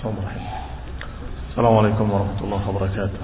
السلام عليكم ورحمة الله وبركاته.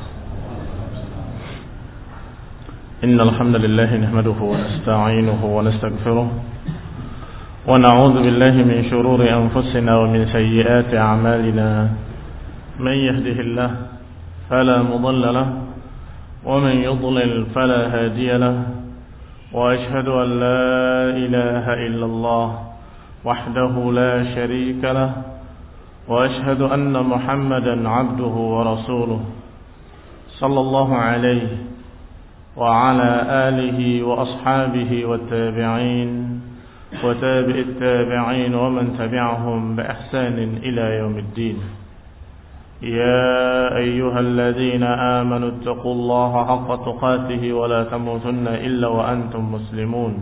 إن الحمد لله نحمده ونستعينه ونستغفره ونعوذ بالله من شرور أنفسنا ومن سيئات أعمالنا. من يهده الله فلا مضل له ومن يضلل فلا هادي له. وأشهد أن لا إله إلا الله وحده لا شريك له. وأشهد أن محمدا عبده ورسوله صلى الله عليه وعلى آله وأصحابه والتابعين وتابع التابعين ومن تبعهم بإحسان إلى يوم الدين. يا أيها الذين آمنوا اتقوا الله حق تقاته ولا تموتن إلا وأنتم مسلمون.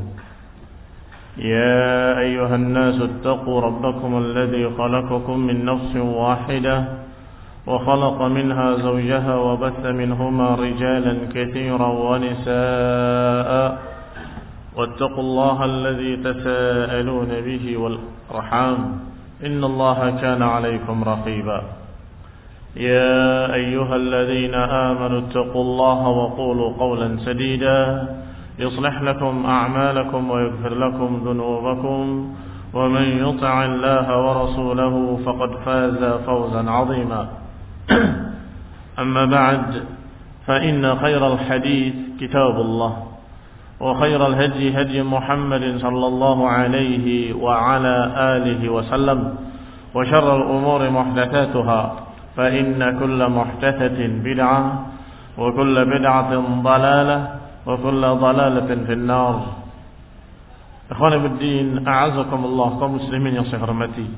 يا أيها الناس اتقوا ربكم الذي خلقكم من نفس واحدة وخلق منها زوجها وبث منهما رجالا كثيرا ونساء واتقوا الله الذي تساءلون به والأرحام إن الله كان عليكم رقيبا. يا أيها الذين آمنوا اتقوا الله وقولوا قولا سديدا يصلح لكم أعمالكم ويغفر لكم ذنوبكم ومن يطع الله ورسوله فقد فاز فوزا عظيما. أما بعد فإن خير الحديث كتاب الله وخير الهدي هدي محمد صلى الله عليه وعلى آله وسلم وشر الأمور محدثاتها فإن كل محدثة بدعة وكل بدعة ضلالة وكل ضلالة في النار. Ikhwan Fiddin, a'azakumullah, kaum muslimin yang saya hormati.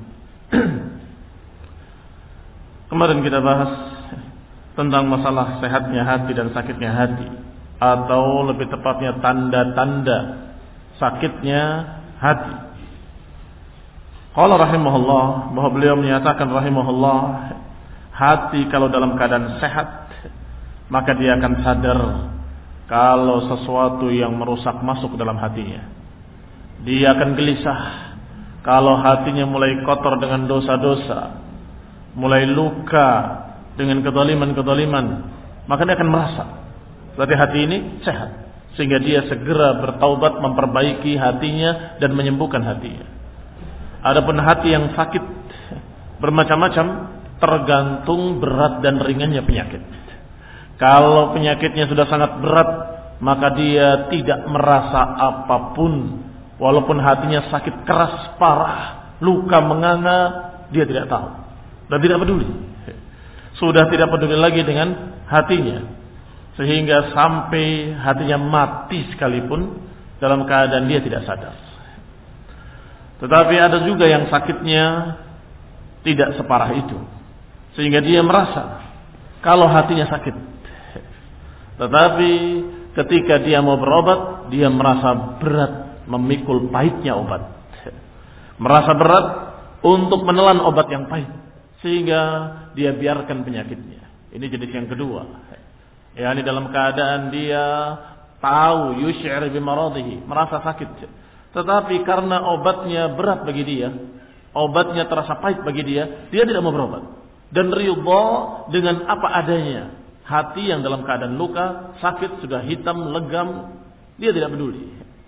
Kemarin kita bahas tentang masalah sehatnya hati dan sakitnya hati, atau lebih tepatnya tanda-tanda sakitnya hati. Qala rahimahullah, bahwa beliau menyatakan rahimahullah, hati kalau dalam keadaan sehat maka dia akan sadar kalau sesuatu yang merusak masuk ke dalam hatinya. Dia akan gelisah kalau hatinya mulai kotor dengan dosa-dosa, mulai luka dengan kezaliman-kezaliman, maka dia akan merasa berarti hati ini sehat, sehingga dia segera bertaubat, memperbaiki hatinya dan menyembuhkan hatinya. Adapun hati yang sakit bermacam-macam, tergantung berat dan ringannya penyakit. Kalau penyakitnya sudah sangat berat, maka dia tidak merasa apapun. Walaupun hatinya sakit keras, parah, luka menganga, dia tidak tahu dan tidak peduli. Sudah tidak peduli lagi dengan hatinya, sehingga sampai hatinya mati sekalipun dalam keadaan dia tidak sadar. Tetapi ada juga yang sakitnya tidak separah itu, sehingga dia merasa kalau hatinya sakit. Tetapi ketika dia mau berobat, dia merasa berat memikul pahitnya obat. Merasa berat untuk menelan obat yang pahit, sehingga dia biarkan penyakitnya. Ini jenis yang kedua. Ini dalam keadaan dia tahu yusy'ir bimaradihi, merasa sakit. Tetapi karena obatnya berat bagi dia, obatnya terasa pahit bagi dia, dia tidak mau berobat. Dan ridha dengan apa adanya. Hati yang dalam keadaan luka, sakit, sudah hitam, legam, dia tidak peduli.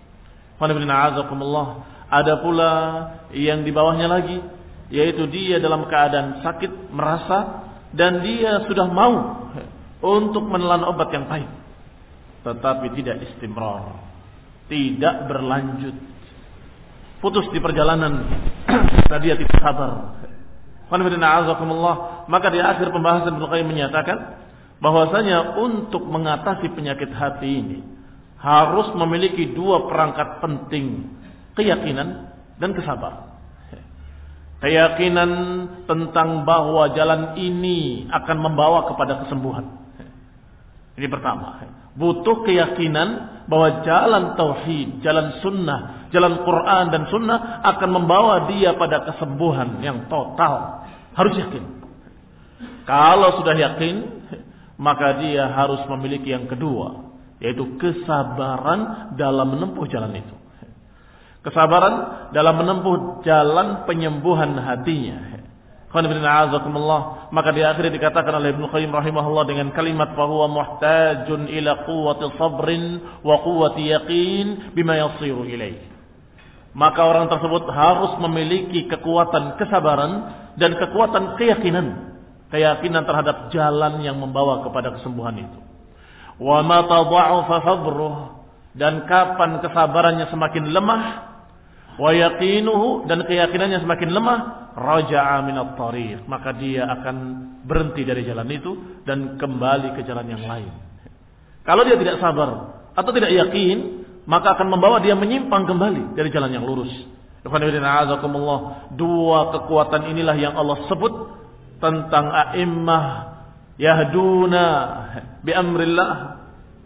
Ada pula yang di bawahnya lagi, yaitu dia dalam keadaan sakit, merasa, dan dia sudah mau untuk menelan obat yang pahit, tetapi tidak istimrar, tidak berlanjut, putus di perjalanan, dia tidak sabar. Maka di akhir pembahasan Ibnu Qayyim menyatakan bahwasanya untuk mengatasi penyakit hati ini harus memiliki dua perangkat penting, keyakinan dan kesabaran. Keyakinan tentang bahwa jalan ini akan membawa kepada kesembuhan. Ini pertama. Butuh keyakinan bahwa jalan tauhid, jalan sunnah, jalan Quran dan sunnah akan membawa dia pada kesembuhan yang total. Harus yakin. Kalau sudah yakin, maka dia harus memiliki yang kedua, yaitu kesabaran dalam menempuh jalan itu. Kesabaran dalam menempuh jalan penyembuhan hatinya. Maka di akhir dikatakan oleh Ibnu Qayyim rahimahullah dengan kalimat bahwa muhtajun ila quwwati sabrin wa quwwati yaqin bima yasiru ilaih. Maka orang tersebut harus memiliki kekuatan kesabaran dan kekuatan keyakinan terhadap jalan yang membawa kepada kesembuhan itu. Wa mata dha'afa sabruh, dan kapan kesabarannya semakin lemah, wa yaqinuhu, dan keyakinannya semakin lemah, raja'a minat tariq, maka dia akan berhenti dari jalan itu dan kembali ke jalan yang lain. Kalau dia tidak sabar atau tidak yakin, maka akan membawa dia menyimpang kembali dari jalan yang lurus. Dua kekuatan inilah yang Allah sebut tentang a'immah yahduna bi amrillah,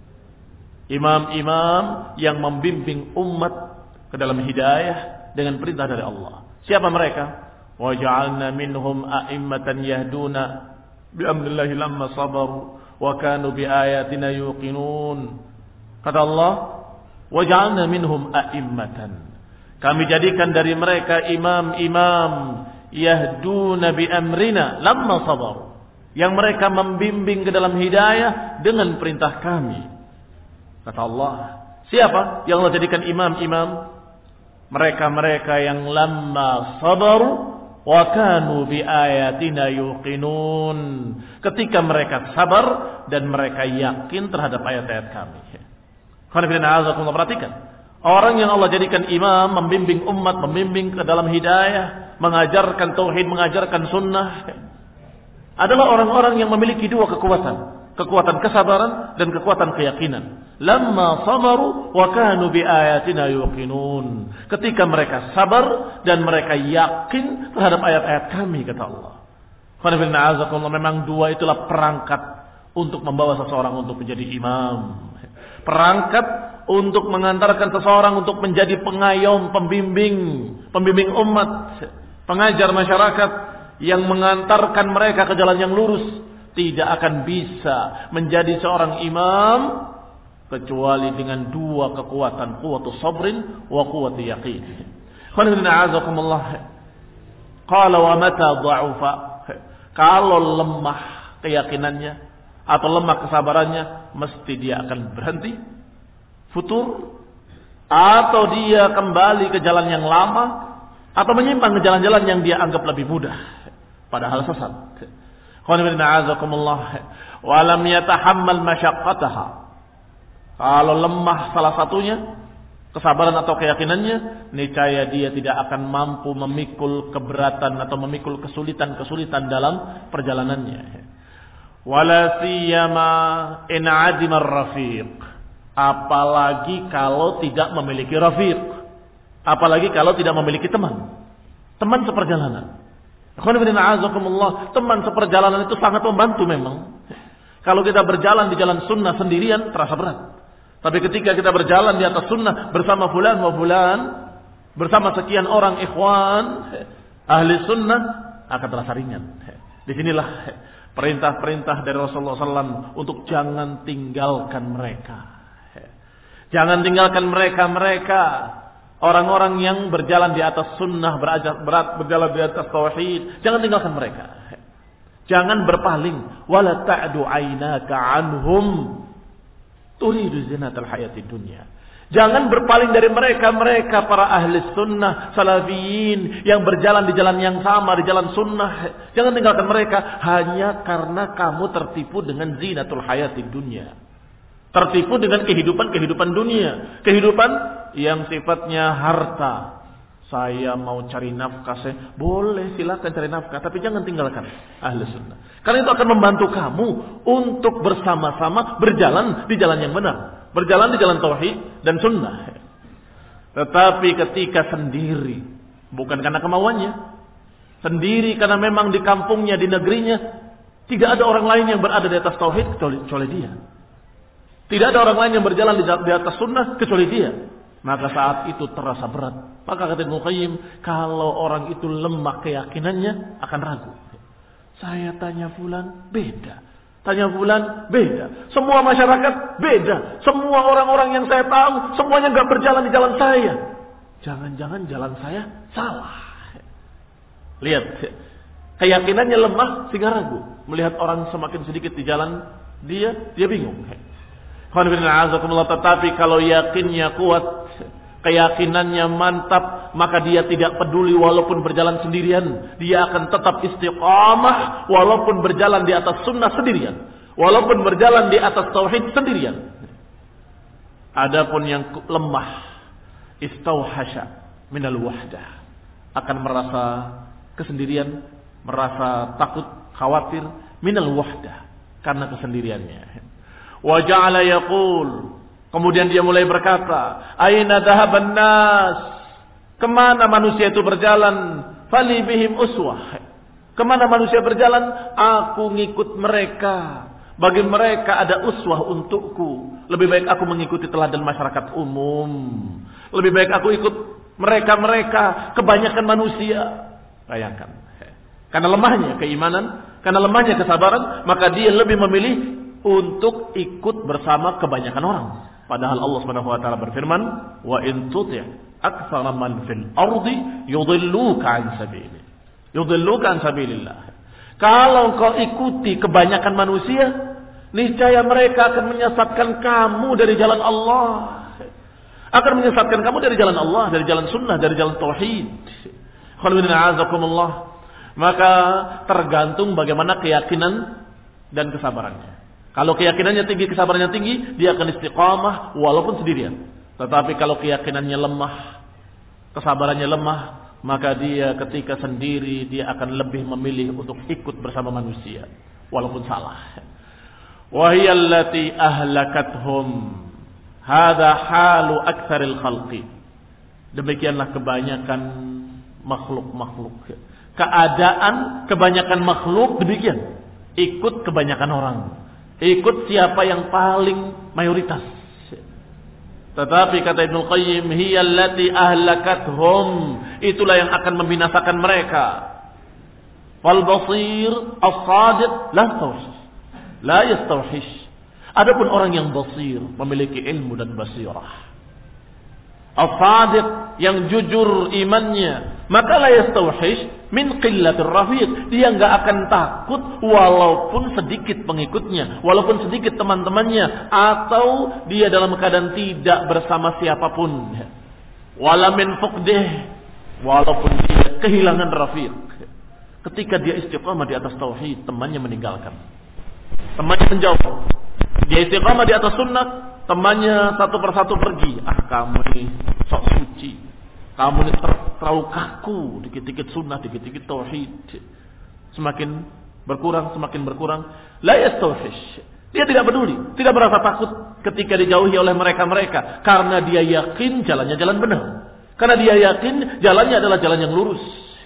imam-imam yang membimbing umat ke dalam hidayah dengan perintah dari Allah. Siapa mereka? Wa ja'alna minhum a'immatan yahduna bi amrillah lamma sabaru wa kanu bi ayatina yuqinun. Kata Allah, wa ja'alna minhum a'immatan, kami jadikan dari mereka imam-imam yahduna bi amrina lamma sabaru, yang mereka membimbing ke dalam hidayah dengan perintah kami. Kata Allah, siapa yang Allah jadikan imam-imam? Mereka-mereka yang lamma sabaru wa kanu bi ayatina yuqinun, ketika mereka sabar dan mereka yakin terhadap ayat-ayat kami. Perhatikan, orang yang Allah jadikan imam, membimbing umat, membimbing ke dalam hidayah, mengajarkan tauhid, mengajarkan sunnah, adalah orang-orang yang memiliki dua kekuatan kesabaran dan kekuatan keyakinan. Lamma sabaru wa kanu bi ayatina yuqinun, ketika mereka sabar dan mereka yakin terhadap ayat-ayat kami, kata Allah. Memang dua itulah perangkat untuk membawa seseorang untuk menjadi imam, perangkat untuk mengantarkan seseorang untuk menjadi pengayom, pembimbing umat, pengajar masyarakat yang mengantarkan mereka ke jalan yang lurus. Tidak akan bisa menjadi seorang imam kecuali dengan dua kekuatan, quwwatu sabrin wa quwwatu yaqin. Qala wa mata dha'ufa, kalau lemah keyakinannya atau lemah kesabarannya, mesti dia akan berhenti, futur, atau dia kembali ke jalan yang lama, atau menyimpang ke jalan-jalan yang dia anggap lebih mudah, padahal sesat. Walam yatahammal masyaqqataha, kalau lemah salah satunya, kesabaran atau keyakinannya, niscaya dia tidak akan mampu memikul keberatan atau memikul kesulitan-kesulitan dalam perjalanannya. Wala siyama in adima rafiq, apalagi kalau tidak memiliki rafiq, apalagi kalau tidak memiliki teman seperjalanan. Teman seperjalanan itu sangat membantu memang. Kalau kita berjalan di jalan sunnah sendirian terasa berat, tapi ketika kita berjalan di atas sunnah bersama fulan wa fulan, bersama sekian orang ikhwan ahli sunnah, akan terasa ringan. Disinilah perintah-perintah dari Rasulullah SAW untuk jangan tinggalkan mereka. Jangan tinggalkan mereka. Orang-orang yang berjalan di atas sunnah, berjalan di atas tauhid, jangan tinggalkan mereka. Jangan berpaling. Wala ta'du 'ainaka 'anhum turidu zinatal hayatid dunya. Jangan berpaling dari mereka para ahli sunnah, salafiyin yang berjalan di jalan yang sama, di jalan sunnah. Jangan tinggalkan mereka hanya karena kamu tertipu dengan zinatul hayatid dunya. Tertipu dengan kehidupan dunia, kehidupan yang sifatnya harta. Saya mau cari nafkah, boleh silakan cari nafkah, tapi jangan tinggalkan ahli sunnah. Karena itu akan membantu kamu untuk bersama-sama berjalan di jalan yang benar, berjalan di jalan tauhid dan sunnah. Tetapi ketika sendiri, bukan karena kemauannya, sendiri karena memang di kampungnya, di negerinya, tidak ada orang lain yang berada di atas tauhid kecuali dia. Tidak ada orang lain yang berjalan di atas sunnah kecuali dia. Maka saat itu terasa berat. Maka kata Ibnu Qayyim, kalau orang itu lemah keyakinannya akan ragu. Saya tanya fulan, beda. Tanya fulan, beda. Semua masyarakat beda. Semua orang-orang yang saya tahu, semuanya gak berjalan di jalan saya. Jangan-jangan jalan saya salah. Lihat, Keyakinannya lemah sehingga ragu. Melihat orang semakin sedikit di jalan, dia bingung. Tetapi kalau yakinnya kuat, keyakinannya mantap, maka dia tidak peduli walaupun berjalan sendirian. Dia akan tetap istiqamah walaupun berjalan di atas sunnah sendirian. Walaupun berjalan di atas tauhid sendirian. Adapun yang lemah, istauhasha minal wahdah, akan merasa kesendirian, merasa takut, khawatir minal wahdah, karena kesendiriannya. Wa ja'ala yaqul, kemudian dia mulai berkata, aina dhahaban nas, kemana manusia itu berjalan? Fali bihim uswah, kemana manusia berjalan? Aku ngikut mereka. Bagi mereka ada uswah untukku. Lebih baik aku mengikuti teladan masyarakat umum. Lebih baik aku ikut mereka-mereka, kebanyakan manusia. Bayangkan. Karena lemahnya keimanan, karena lemahnya kesabaran, maka dia lebih memilih untuk ikut bersama kebanyakan orang. Padahal Allah Subhanahu wa taala berfirman, "Wa in tuti' aktsara man fil ardi yudilluka an sabilillah." Yudilluka an sabilillah. Kalau kau ikuti kebanyakan manusia, niscaya mereka akan menyesatkan kamu dari jalan Allah. Akan menyesatkan kamu dari jalan Allah, dari jalan sunnah, dari jalan tauhid. Maka tergantung bagaimana keyakinan dan kesabarannya. Kalau keyakinannya tinggi, kesabarannya tinggi, dia akan istiqamah walaupun sendirian. Tetapi kalau keyakinannya lemah, kesabarannya lemah, maka dia ketika sendiri dia akan lebih memilih untuk ikut bersama manusia walaupun salah. Wa hiya allati ahlakathum. Hadza halu aktsaril khalqi. Demikianlah kebanyakan makhluk-makhluk. Keadaan kebanyakan makhluk demikian. Ikut kebanyakan orang. Ikut siapa yang paling mayoritas. Tetapi kata Ibnu Qayyim, hiya allati ahlakathum, itulah yang akan membinasakan mereka. Fal basir as-sadiq la yastawhish. Adapun orang yang basir, memiliki ilmu dan basirah, as-sadiq, yang jujur imannya, maka la yastawhish min qillatir rafiq. Dia enggak akan takut walaupun sedikit pengikutnya, walaupun sedikit teman-temannya, atau dia dalam keadaan tidak bersama siapapun. Wala min fuqdih, walaupun dia kehilangan rafiq. Ketika dia istiqamah di atas tauhid, temannya meninggalkan, temannya menjauh. Dia istiqamah di atas sunnah, temannya satu persatu pergi. Kamu ini sok suci, kamu ini terlalu kaku, dikit-dikit sunnah, dikit-dikit tauhid. Semakin berkurang. La yastawhish. Dia tidak peduli, tidak merasa takut ketika dijauhi oleh mereka-mereka, karena dia yakin jalannya jalan benar. Karena dia yakin jalannya adalah jalan yang lurus.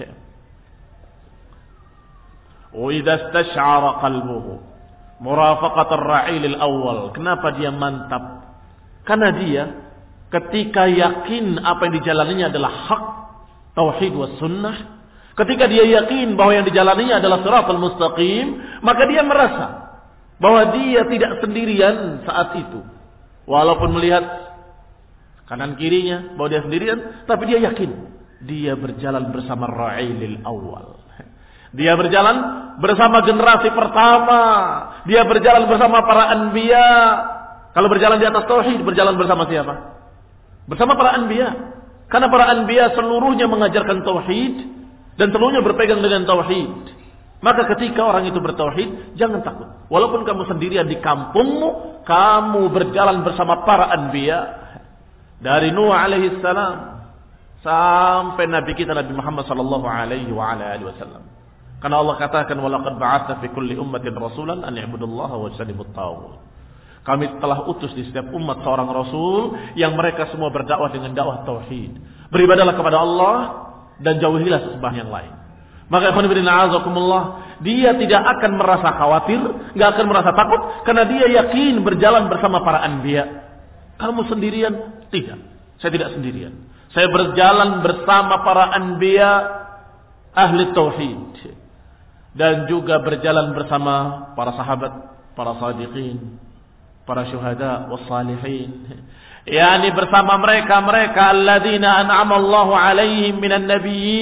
Wa idza istash'ara qalbuhu murafaqat ar-ra'il al-awwal. Kenapa dia mantap? Karena dia ketika yakin apa yang dijalaninya adalah hak, tauhid was sunnah, ketika dia yakin bahwa yang dijalaninya adalah shiratal mustaqim, maka dia merasa bahwa dia tidak sendirian saat itu. Walaupun melihat kanan kirinya bahwa dia sendirian, tapi dia yakin dia berjalan bersama ra'ilil awal. Dia berjalan bersama generasi pertama. Dia berjalan bersama para anbiya. Kalau berjalan di atas tauhid, berjalan bersama siapa? Bersama para anbiya. Karena para anbiya seluruhnya mengajarkan tauhid dan seluruhnya berpegang dengan tauhid. Maka ketika orang itu bertauhid, jangan takut. Walaupun kamu sendirian di kampungmu, kamu berjalan bersama para anbiya. Dari Nuh alaihi salam sampai Nabi kita Nabi Muhammad sallallahu alaihi wasallam. Karena Allah katakan, walaqad ba'atna fi kulli ummatin rasulan an i'budullaha wajtanibut taghut. Kami telah utus di setiap umat seorang rasul yang mereka semua berdakwah dengan dakwah tauhid. Beribadahlah kepada Allah dan jauhilah sesembahan yang lain. Maka ikhwan fillah azakumullah, dia tidak akan merasa khawatir, enggak akan merasa takut, karena dia yakin berjalan bersama para anbiya. Kamu sendirian? Tidak. Saya tidak sendirian. Saya berjalan bersama para anbiya ahli tauhid. Dan juga berjalan bersama para sahabat, para sadiqin, para syuhada wassalihin. Yani bersama mereka alladzina an'ama Allahu alaihim minan nabiyyin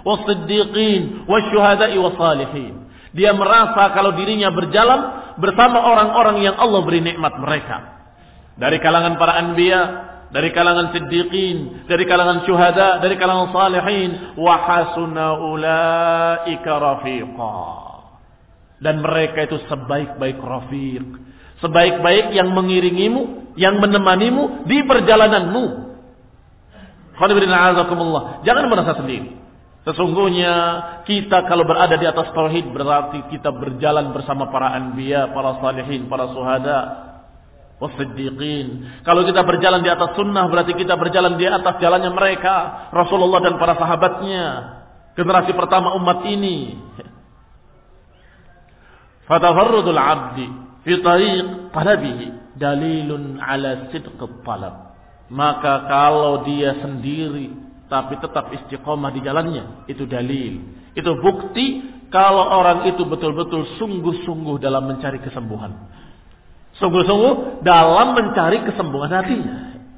was-siddiqin, wasyuhada'i was-salihin. Dia merasa kalau dirinya berjalan bersama orang-orang yang Allah beri nikmat mereka. Dari kalangan para anbiya, dari kalangan siddiqin, dari kalangan syuhada, dari kalangan salihin, wa hasuna ulaika rafiqa. Dan mereka itu sebaik-baik rafiq, sebaik-baik yang mengiringimu, yang menemanimu di perjalananmu. Jangan merasa sendiri. Sesungguhnya kita kalau berada di atas tauhid berarti kita berjalan bersama para anbiya, para salihin, para syuhada, was-siddiqin. Kalau kita berjalan di atas sunnah berarti kita berjalan di atas jalannya mereka, Rasulullah dan para sahabatnya, generasi pertama umat ini. Fatafarrudul 'abdi fi tariq talabihi dalilun 'ala sidqit talab. Maka kalau dia sendiri tapi tetap istiqomah di jalannya, itu dalil, itu bukti kalau orang itu betul-betul sungguh-sungguh dalam mencari kesembuhan, sungguh-sungguh dalam mencari kesembuhan hatinya.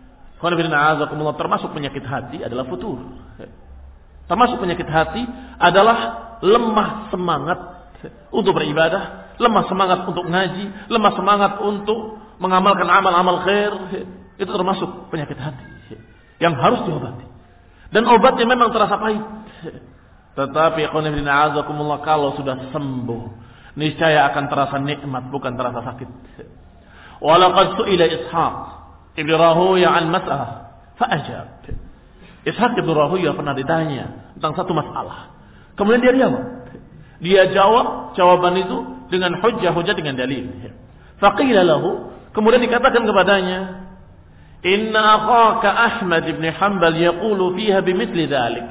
Termasuk penyakit hati adalah futur. Termasuk penyakit hati adalah lemah semangat untuk beribadah, lemah semangat untuk ngaji, lemah semangat untuk mengamalkan amal-amal khair. Itu termasuk penyakit hati yang harus diobati. Dan obatnya memang terasa pahit. Tetapi kalau sudah sembuh, niscaya akan terasa nikmat, bukan terasa sakit. Walaqad su'ila Ishaq ibn Rahuyah an mas'alah fa'ajab. Ishaq ibn Rahuyah pernah ditanya tentang satu masalah. Kemudian dia jawab. Dia jawab jawaban itu dengan hujjah-hujjah, dengan dalil. Faqila lahu, kemudian dikatakan kepadanya, inna akhaka Ahmad ibn Hanbal yaqulu fiha bimithli dzalik.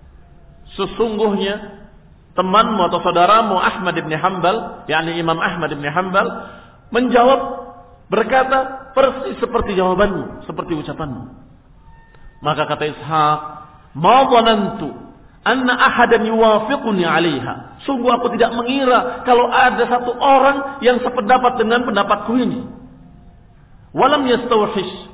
Sesungguhnya temanmu atau saudaramu Ahmad ibn Hanbal, yakni Imam Ahmad ibn Hanbal, menjawab, berkata persis seperti jawabanmu, seperti ucapanmu. Maka kata Ishaq, ma dhanantu anna ahadan yuwafiquni 'alaiha. Sungguh aku tidak mengira kalau ada satu orang yang sependapat dengan pendapatku ini. Walam yastawhish,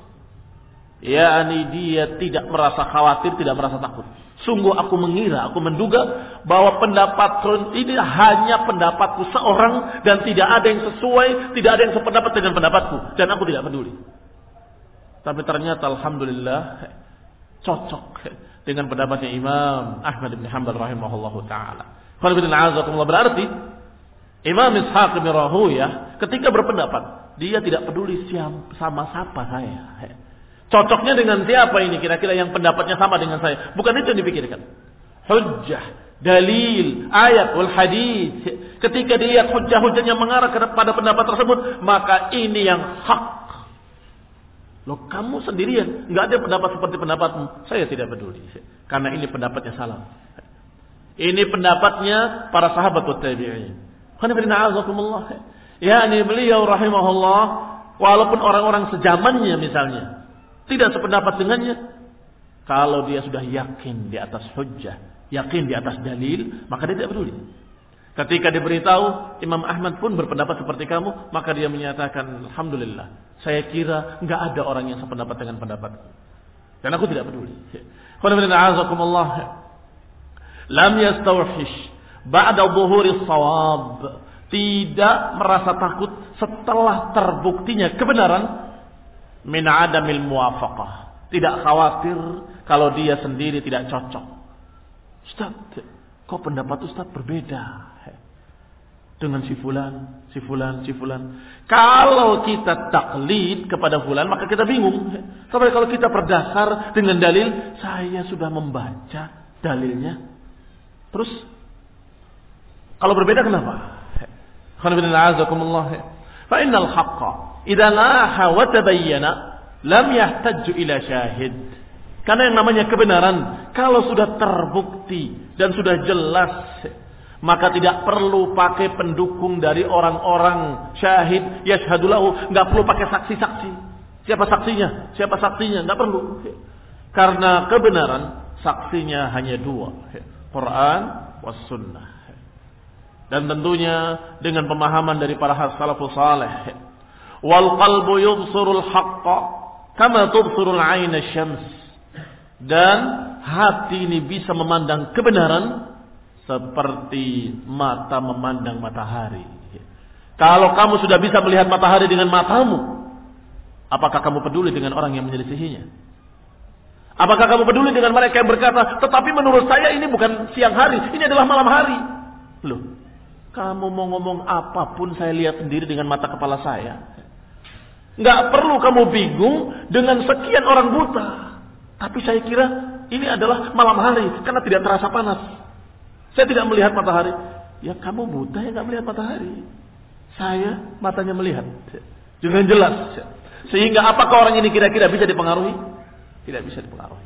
yakni dia tidak merasa khawatir, tidak merasa takut. Sungguh aku mengira, aku menduga bahwa pendapat ini hanya pendapatku seorang dan tidak ada yang sesuai, tidak ada yang sependapat dengan pendapatku, dan aku tidak peduli. Tapi ternyata alhamdulillah cocok dengan pendapatnya Imam Ahmad bin Hanbal rahimahullahu taala. Berarti Imam Ishaq bin Rahuyah ketika berpendapat, dia tidak peduli sama siapa saya. Cocoknya dengan siapa ini kira-kira yang pendapatnya sama dengan saya. Bukan itu yang dipikirkan. Hujjah, dalil, ayat, wal hadis. Ketika dilihat hujjah-hujjahnya mengarah kepada pendapat tersebut, maka ini yang hak. Loh, kamu sendirian, nggak ada pendapat seperti pendapatmu. Saya tidak peduli, karena ini pendapatnya salaf. Ini pendapatnya para sahabat wa tabi'in. Yani beliau rahimahullah, walaupun orang-orang sezamannya misalnya tidak sependapat dengannya, kalau dia sudah yakin di atas hujjah, yakin di atas dalil, maka dia tidak peduli. Ketika diberitahu Imam Ahmad pun berpendapat seperti kamu, maka dia menyatakan, alhamdulillah, saya kira enggak ada orang yang sependapat dengan pendapatku, dan aku tidak peduli. Lam yastawhish ba'da dhuhuris shawab, tidak merasa takut setelah terbuktinya kebenaran. Min adamil muwafaqah, tidak khawatir kalau dia sendiri tidak cocok. Ustaz, kok pendapat Ustaz berbeda dengan si fulan. Kalau kita taklid kepada fulan, maka kita bingung. Tapi kalau kita berdasar dengan dalil, saya sudah membaca dalilnya. Terus kalau berbeda kenapa? Fa innal haqqa idza laha wa tabayyana lam yahtaju ila syahid. Karena yang namanya kebenaran kalau sudah terbukti dan sudah jelas, maka tidak perlu pakai pendukung dari orang-orang syahid yashhadu lahu, enggak perlu pakai saksi-saksi. Siapa saksinya? Enggak perlu. Karena kebenaran saksinya hanya dua, Quran was sunnah. Dan tentunya dengan pemahaman dari para salafus saleh. Wal qalbu yubsirul haqqa kama tubsirul 'ain asy-syams. Dan hati ini bisa memandang kebenaran seperti mata memandang matahari. Kalau kamu sudah bisa melihat matahari dengan matamu, apakah kamu peduli dengan orang yang menyelisihinya? Apakah kamu peduli dengan mereka yang berkata, tetapi menurut saya ini bukan siang hari, ini adalah malam hari. Loh, kamu mau ngomong apapun saya lihat sendiri dengan mata kepala saya. Nggak perlu kamu bingung dengan sekian orang buta. Tapi saya kira ini adalah malam hari karena tidak terasa panas. Saya tidak melihat matahari. Ya kamu buta ya nggak melihat matahari. Saya matanya melihat dengan jelas. Sehingga apakah orang ini kira-kira bisa dipengaruhi? Tidak bisa dipengaruhi.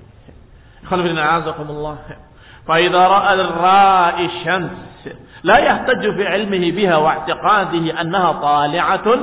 Fa idza ra'a ar-ra'i syams la yahtaju fi 'ilmihi biha wa i'tiqadihi annaha tali'atun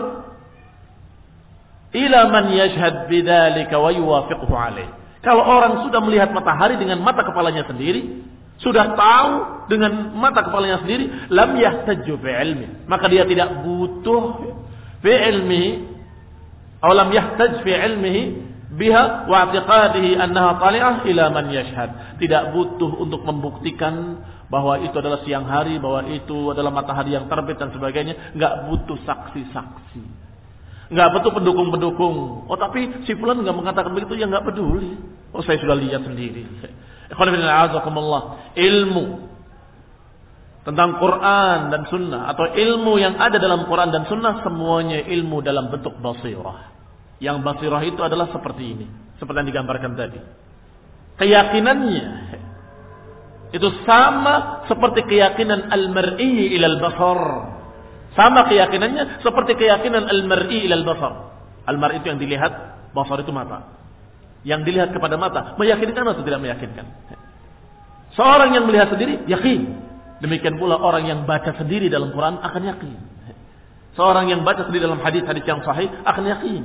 ila man yashhad bidzalika wa yuwafiquhu 'alayh. Kalau orang sudah melihat matahari dengan mata kepalanya sendiri, sudah tahu dengan mata kepalanya sendiri, lam yahtaju fi 'ilmi, maka dia tidak butuh fi 'ilmihi atau lam yahtaj fi 'ilmihi biha wa i'tiqadihi annaha tali'ah ila man yashhad. Tidak butuh untuk membuktikan bahwa itu adalah siang hari, bahwa itu adalah matahari yang terbit dan sebagainya. Enggak butuh saksi-saksi, enggak butuh pendukung-pendukung. Oh tapi si fulan enggak mengatakan begitu, ya enggak peduli. Oh saya sudah lihat sendiri. Ilmu tentang Quran dan Sunnah atau ilmu yang ada dalam Quran dan Sunnah semuanya ilmu dalam bentuk basirah. Yang basirah itu adalah seperti ini, seperti yang digambarkan tadi. Keyakinannya itu sama seperti keyakinan al-mar'i ilal basar. Sama keyakinannya seperti keyakinan al-mar'i ilal basar. Al-mar'i itu yang dilihat, basar itu mata. Yang dilihat kepada mata, meyakinkan atau tidak meyakinkan? Seorang yang melihat sendiri, yakin. Demikian pula orang yang baca sendiri dalam Quran akan yakin. Seorang yang baca sendiri dalam hadis-hadis yang sahih akan yakin.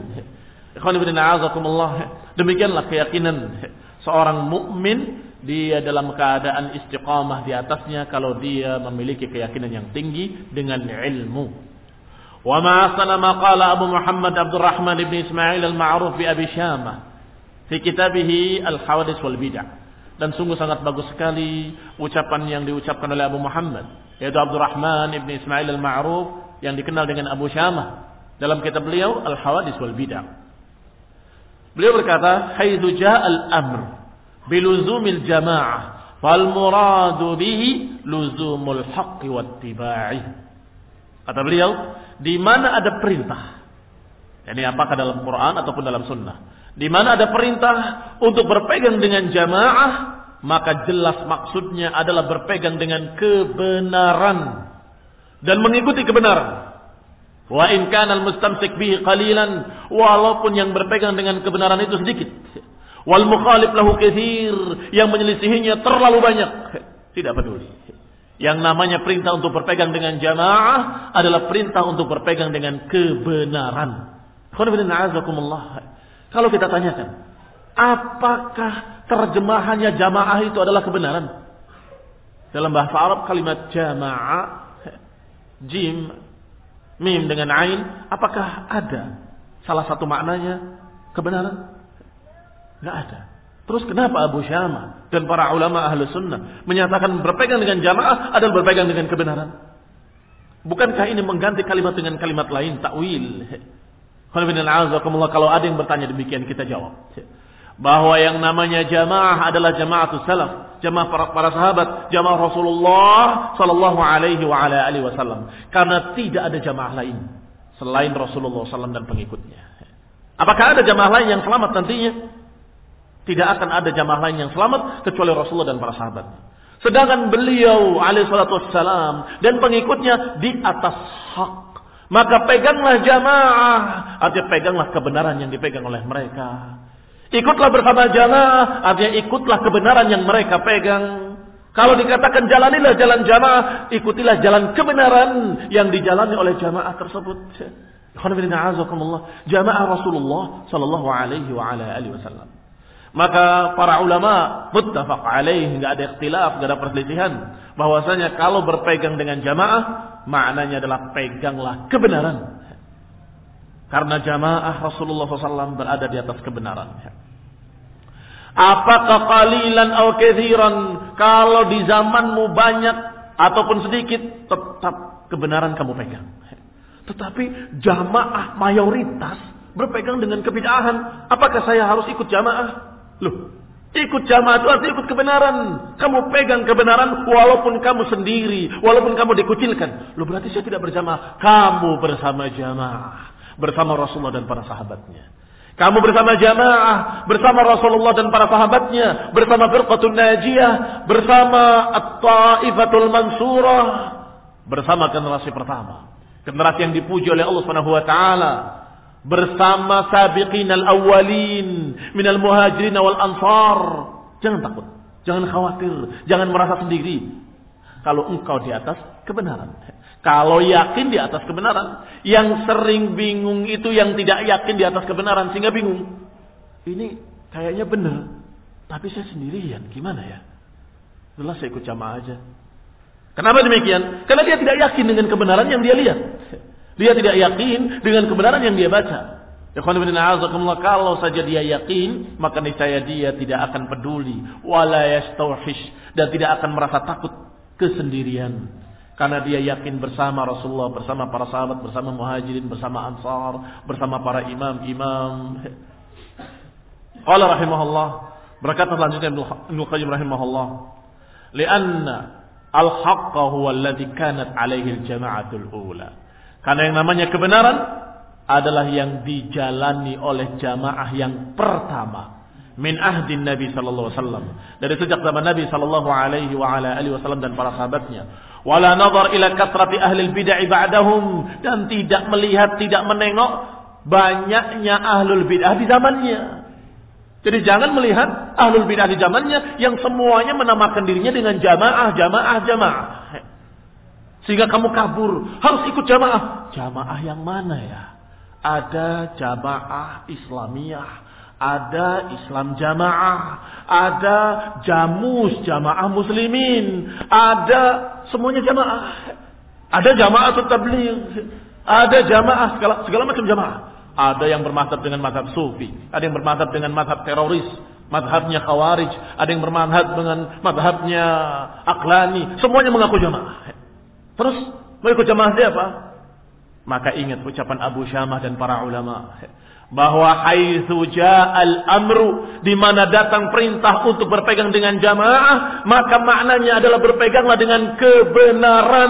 Demikianlah keyakinan seorang mukmin, dia dalam keadaan istiqamah di atasnya kalau dia memiliki keyakinan yang tinggi dengan ilmu. Wa ma sanama qala Abu Muhammad Abdurrahman ibn Ismail al-Ma'ruf bi Abi Syamah fi kitabih Al-Hawadits wal Bid'ah. Dan sungguh sangat bagus sekali ucapan yang diucapkan oleh Abu Muhammad, yaitu Abdurrahman ibn Ismail al-Ma'ruf yang dikenal dengan Abu Syamah dalam kitab beliau Al-Hawadits wal Bid'ah. Beliau berkata, "Haitsu ja'al amr biluzumil jamaah fal muradu bihi luzumul haqqi wattiba'i." Kata beliau, di mana ada perintah, yakni apakah dalam Quran ataupun dalam Sunnah, di mana ada perintah untuk berpegang dengan jamaah, maka jelas maksudnya adalah berpegang dengan kebenaran dan mengikuti kebenaran. Wa in kana al-mustamsik bihi qalilan, walaupun yang berpegang dengan kebenaran itu sedikit. Wal mukhalif lahu katsir, yang menyelisihinya terlalu banyak. Tidak peduli. Yang namanya perintah untuk berpegang dengan jamaah adalah perintah untuk berpegang dengan kebenaran. Kalau kita tanyakan, apakah terjemahannya jamaah itu adalah kebenaran? Dalam bahasa Arab kalimat jamaah, jim, mim dengan ain, apakah ada salah satu maknanya kebenaran? Enggak ada. Terus kenapa Abu Syamah dan para ulama ahlu sunnah menyatakan berpegang dengan jamaah adalah berpegang dengan kebenaran? Bukankah ini mengganti kalimat dengan kalimat lain, takwil? Kalau ada yang bertanya demikian, kita jawab bahwa yang namanya jamaah adalah jamaatus salaf, jamaah para sahabat, jamaah Rasulullah sallallahu alaihi wa ala alihi wasallam. Karena tidak ada jamaah lain selain Rasulullah sallallahu dan pengikutnya. Apakah ada jamaah lain yang selamat nantinya? Tidak akan ada jamaah lain yang selamat kecuali Rasulullah dan para sahabat. Sedangkan beliau alaihi salatu wassalam dan pengikutnya di atas hak. Maka peganglah jamaah, artinya peganglah kebenaran yang dipegang oleh mereka. Ikutlah bersama jamaah, artinya ikutlah kebenaran yang mereka pegang. Kalau dikatakan jalanilah jalan jamaah, ikutilah jalan kebenaran yang dijalani oleh jamaah tersebut. Jamaah Rasulullah sallallahu alaihi wa ala alihi wasallam. Maka para ulama muttafaq alaih, enggak ada ikhtilaf, enggak ada perselisihan bahwasanya kalau berpegang dengan jamaah maknanya adalah peganglah kebenaran. Karena jamaah Rasulullah SAW berada di atas kebenaran. Apakah qalilan atau katsiran? Kalau di zamanmu banyak ataupun sedikit, tetap kebenaran kamu pegang. Tetapi jamaah mayoritas berpegang dengan kebid'ahan. Apakah saya harus ikut jamaah? Loh, ikut jamaah itu artinya ikut kebenaran. Kamu pegang kebenaran walaupun kamu sendiri, walaupun kamu dikucilkan. Loh, berarti saya tidak berjamaah. Kamu bersama jamaah, bersama Rasulullah dan para sahabatnya. Kamu bersama jamaah, bersama Rasulullah dan para sahabatnya, bersama firqatul najiyah, bersama at-taifatul mansurah, bersama generasi pertama, generasi yang dipuji oleh Allah Subhanahu wa taala, bersama sabiqinal awwalin minal muhajirin wal ansar. Jangan takut, jangan khawatir, jangan merasa sendiri. Kalau engkau di atas kebenaran, kalau yakin di atas kebenaran. Yang sering bingung itu yang tidak yakin di atas kebenaran sehingga bingung. Ini kayaknya benar, tapi saya sendirian, gimana ya? Jelas saya ikut jamaah aja. Kenapa demikian? Karena dia tidak yakin dengan kebenaran yang dia lihat. Dia tidak yakin dengan kebenaran yang dia baca. Kalau saja dia yakin, maka niscaya dia tidak akan peduli, wala yastawhish, dan tidak akan merasa takut kesendirian. Karena dia yakin bersama Rasulullah, bersama para sahabat, bersama muhajirin, bersama ansar, bersama para imam-imam. Qala rahimahullah, berkata selanjutnya Ibnu Qayyim rahimahullah, "Li'anna al-haqqa huwa alladhi kanat 'alaihi al-jama'atul ula." Karena yang namanya kebenaran adalah yang dijalani oleh jamaah yang pertama. Min ahdin Nabi sallallahu alaihi wasallam, dari sejak zaman Nabi sallallahu alaihi wasallam dan para sahabatnya. Wala nazar ila kathrati ahli bid'ah ba'dahum, dan tidak melihat, tidak menengok banyaknya ahlul bid'ah di zamannya. Jadi jangan melihat ahlul bid'ah di zamannya yang semuanya menamakan dirinya dengan jamaah. Sehingga kamu kabur, harus ikut jamaah. Jamaah yang mana ya? Ada jamaah Islamiyah, ada Islam jamaah, ada jamus jamaah muslimin, ada semuanya jamaah. Ada jamaah tabligh, ada jamaah segala macam jamaah. Ada yang bermadzhab dengan mazhab sufi, ada yang bermadzhab dengan mazhab teroris, mazhabnya khawarij, ada yang bermadzhab dengan mazhabnya aqlani, semuanya mengaku jamaah. Terus mau ikut jamaah siapa? Maka ingat ucapan Abu Syamah dan para ulama, bahwa haitsu ja'al amru, di mana datang perintah untuk berpegang dengan jamaah, maka maknanya adalah berpeganglah dengan kebenaran.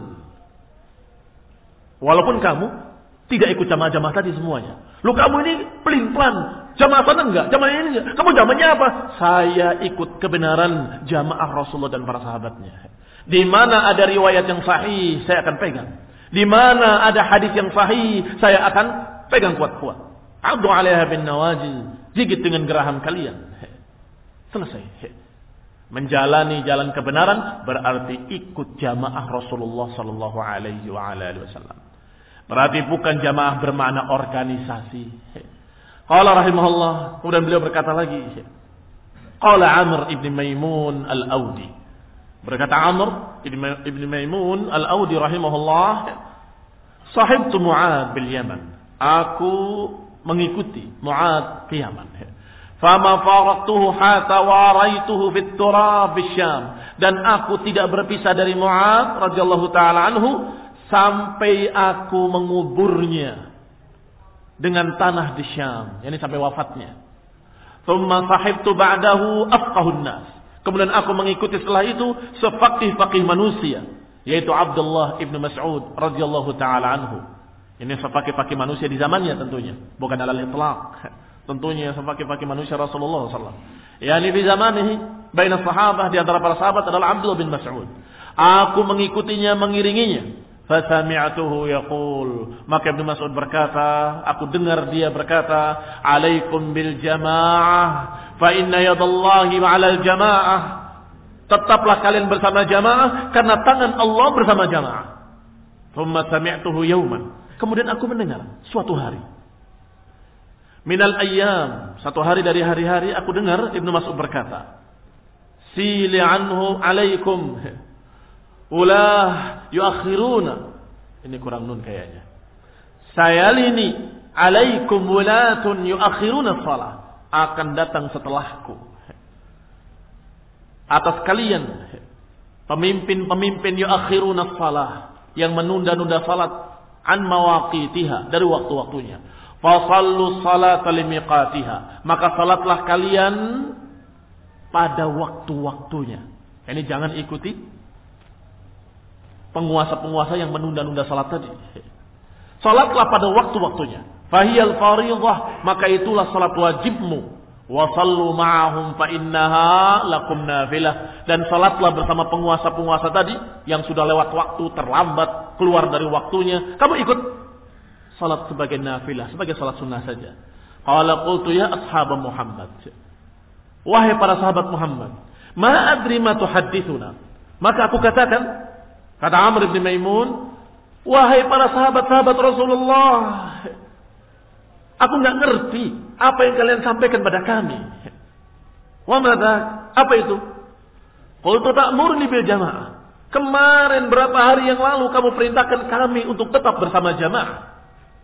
Walaupun kamu tidak ikut jamaah-jamaah tadi semuanya. Lu kamu ini pelin-pelan, jamaah sana enggak, jamaah ini enggak. Kamu jamaahnya apa? Saya ikut kebenaran jamaah Rasulullah dan para sahabatnya. Di mana ada riwayat yang sahih, saya akan pegang. Di mana ada hadis yang sahih, saya akan pegang kuat-kuat. Adu 'alaiha bin nawajil, gigit dengan geraham kalian. Selesai. Menjalani jalan kebenaran berarti ikut jamaah Rasulullah sallallahu alaihi wasallam. Berarti bukan jamaah bermakna organisasi. Qala rahimahullah, kemudian beliau berkata lagi. Qala Amr ibn Maimun al-Audi. Berkata Amr ibn Maimun al-Audi rahimahullah, sahibtu Mu'ad bil Yaman. Aku mengikuti Mu'ad ke Yaman. Fama faraqtuhu hatta waraituhu fit turab bisyam. Dan aku tidak berpisah dari Mu'ad radhiyallahu taala anhu sampai aku menguburnya dengan tanah di Syam, yakni sampai wafatnya. Tsumma sahibtu ba'dahu afqahun nas. Kemudian aku mengikuti setelah itu sefaqih-faqih manusia, yaitu Abdullah ibn Mas'ud radhiyallahu taala anhu. Ini sefaqih-faqih manusia di zamannya tentunya, bukan alal itlaq. Tentunya sefaqih-faqih manusia Rasulullah sallallahu alaihi wasallam. Yani di zamanihi baina sahabah, di antara para sahabat adalah Abdullah bin Mas'ud. Aku mengikutinya, mengiringinya. Fasami'tuhu yaqul, maka Ibnu Mas'ud berkata, aku dengar dia berkata, alaikum bil jamaah fa inna yadallahi ma'al jamaah. Tetaplah kalian bersama jamaah karena tangan Allah bersama jamaah. Thumma sami'tuhu yawman, kemudian aku mendengar suatu hari, minal ayyam, satu hari dari hari-hari, aku dengar Ibnu Mas'ud berkata, sili anhu alaikum ulah yuakhiruna. Ini kurang nun kayaknya. Sayalini alaikum wulatun yuakhiruna shalah. Akan datang setelahku atas kalian pemimpin-pemimpin yuakhiruna shalah, yang menunda-nunda salat an mawaqitiha, dari waktu-waktunya. Fasallu salata limiqatiha, maka salatlah kalian pada waktu-waktunya. Ini jangan ikuti penguasa-penguasa yang menunda-nunda salat tadi. Salatlah pada waktu-waktunya. Fahiyal fariidhah, maka itulah salat wajibmu. Wa sallu ma'ahum fa innaha lakum nafilah, dan salatlah bersama penguasa-penguasa tadi yang sudah lewat waktu, terlambat, keluar dari waktunya. Kamu ikut salat sebagai nafilah, sebagai salat sunnah saja. Qala qultu ya ashab Muhammad, wahai para sahabat Muhammad, ma adri ma tuhadditsuna. Maka aku katakan, kata Amr bin Maimun, wahai para sahabat-sahabat Rasulullah, aku enggak ngerti apa yang kalian sampaikan pada kami. Wa madza? Apa itu? Qultu ta'murni bil jamaah. Kemarin berapa hari yang lalu kamu perintahkan kami untuk tetap bersama jamaah.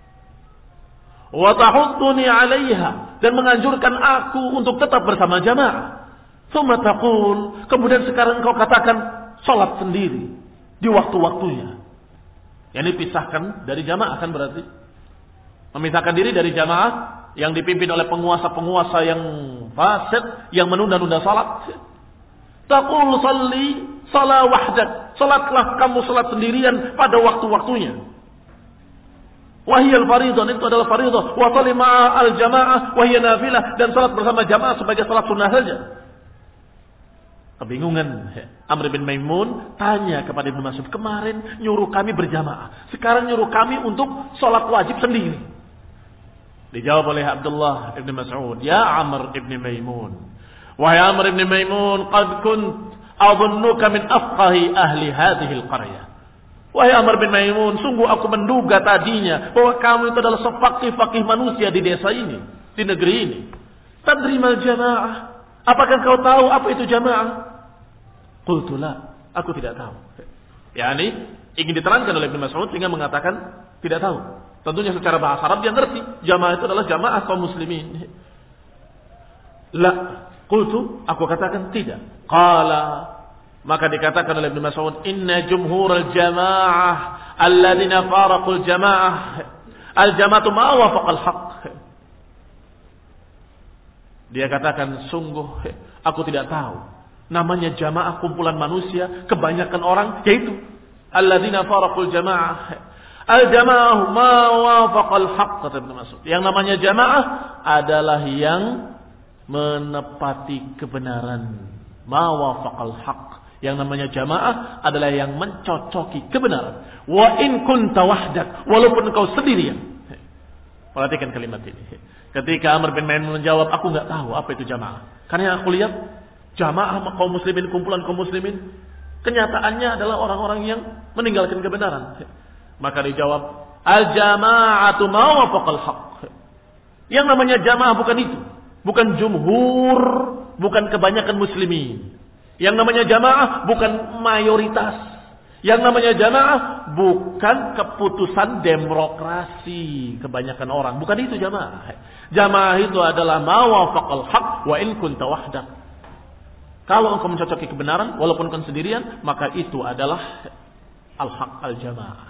Wa tahudduni 'alaiha, dan menganjurkan aku untuk tetap bersama jamaah. Tsumma taqul, kemudian sekarang kau katakan salat sendiri di waktu-waktunya. Yang dipisahkan dari jamaah kan berarti memisahkan diri dari jamaah yang dipimpin oleh penguasa-penguasa yang fasik, yang menunda-nunda salat. Taqul salli salah wahdak, salatlah kamu salat sendirian pada waktu-waktunya. Wahiyal fariidhah, itu adalah fariidhah. Wa salli ma'al jamaah wahiyal nafilah, dan salat bersama jamaah sebagai salat sunnah saja. Kebingungan Amr bin Maimun tanya kepada Ibnu Mas'ud, kemarin nyuruh kami berjamaah, sekarang nyuruh kami untuk salat wajib sendiri. Dijawab oleh Abdullah ibn Mas'ud, ya Amr ibn Maimun, wahai Amr ibn Maimun, qad kunt adhunnuka min afqahi ahli hadhihi al-qaryah. Wahai Amr bin Maimun, sungguh aku menduga tadinya bahwa kamu itu adalah sefaqih-faqih manusia di desa ini, di negeri ini. Tadrimal jamaah, apakah kau tahu apa itu jamaah? Qultu la, aku tidak tahu. Yani ingin diterangkan oleh Ibnu Mas'ud sehingga mengatakan tidak tahu. Tentunya secara bahasa Arab dia ngerti, jamaah itu adalah jamaah kaum muslimin. La, qultu, aku katakan tidak. Qala, maka dikatakan oleh Ibnu Mas'ud, inna jumhurul jamaah alladziina faraqul jamaah al-jamaatu ma wafaqal haqq. Dia katakan, sungguh aku tidak tahu namanya jamaah kumpulan manusia, kebanyakan orang, yaitu alladziina faraqul jamaah al-jamaah ma wafaqal haqq, kata Ibnu Mas'ud. Yang namanya jamaah adalah yang menepati kebenaran, ma wafaqal haqq. Yang namanya jamaah adalah yang mencocoki kebenaran. Wa in kunta wahdak, walaupun engkau sendirian. Perhatikan kalimat ini. Ketika Amr bin Maimun menjawab, aku enggak tahu apa itu jamaah. Karena aku lihat jamaah kaum muslimin, kumpulan kaum muslimin, kenyataannya adalah orang-orang yang meninggalkan kebenaran. Maka dijawab, al-jama'atu ma wafaqal haqq. Yang namanya jamaah bukan itu, bukan jumhur, bukan kebanyakan muslimin. Yang namanya jamaah bukan mayoritas. Yang namanya jamaah bukan keputusan demokrasi kebanyakan orang. Bukan itu jamaah. Jamaah itu adalah ma wafaqal haqq wa in kunta wahdak. Kalau engkau mencocoki kebenaran walaupun engkau sendirian, maka itu adalah al-haq al-jamaah.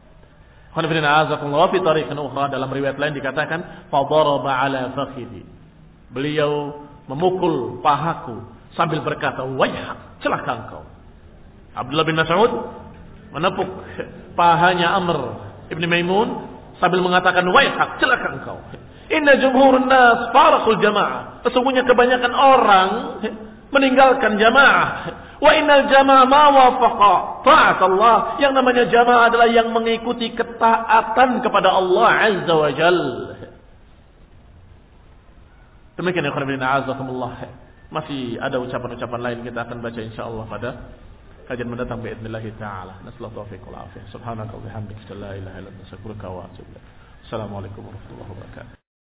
Fi tariqin ukhra, dalam riwayat lain dikatakan fadaraba ala fakhidhi. Beliau memukul pahaku sambil berkata, wayhak, celaka engkau. Abdullah bin Mas'ud menepuk pahanya Amr ibn Maimun sambil mengatakan, wayhak, celaka engkau. Inna jumhurun nas faraqul jamaah. Sesungguhnya kebanyakan orang meninggalkan jamaah. Wa innal jamaah ma wafaqa ta'at Allah. Yang namanya jamaah adalah yang mengikuti ketaatan kepada Allah Azza wa Jalla. Demikian ya khairin a'azakumullah. Masih ada ucapan-ucapan lain kita akan baca insyaallah pada kajian mendatang باذنillah taala. Nasallahu taufiq wal afiyah. Subhanaka wa bihamdika la ilaha illa anta astaghfiruka wa atubu ilaik. Assalamualaikum warahmatullahi wabarakatuh.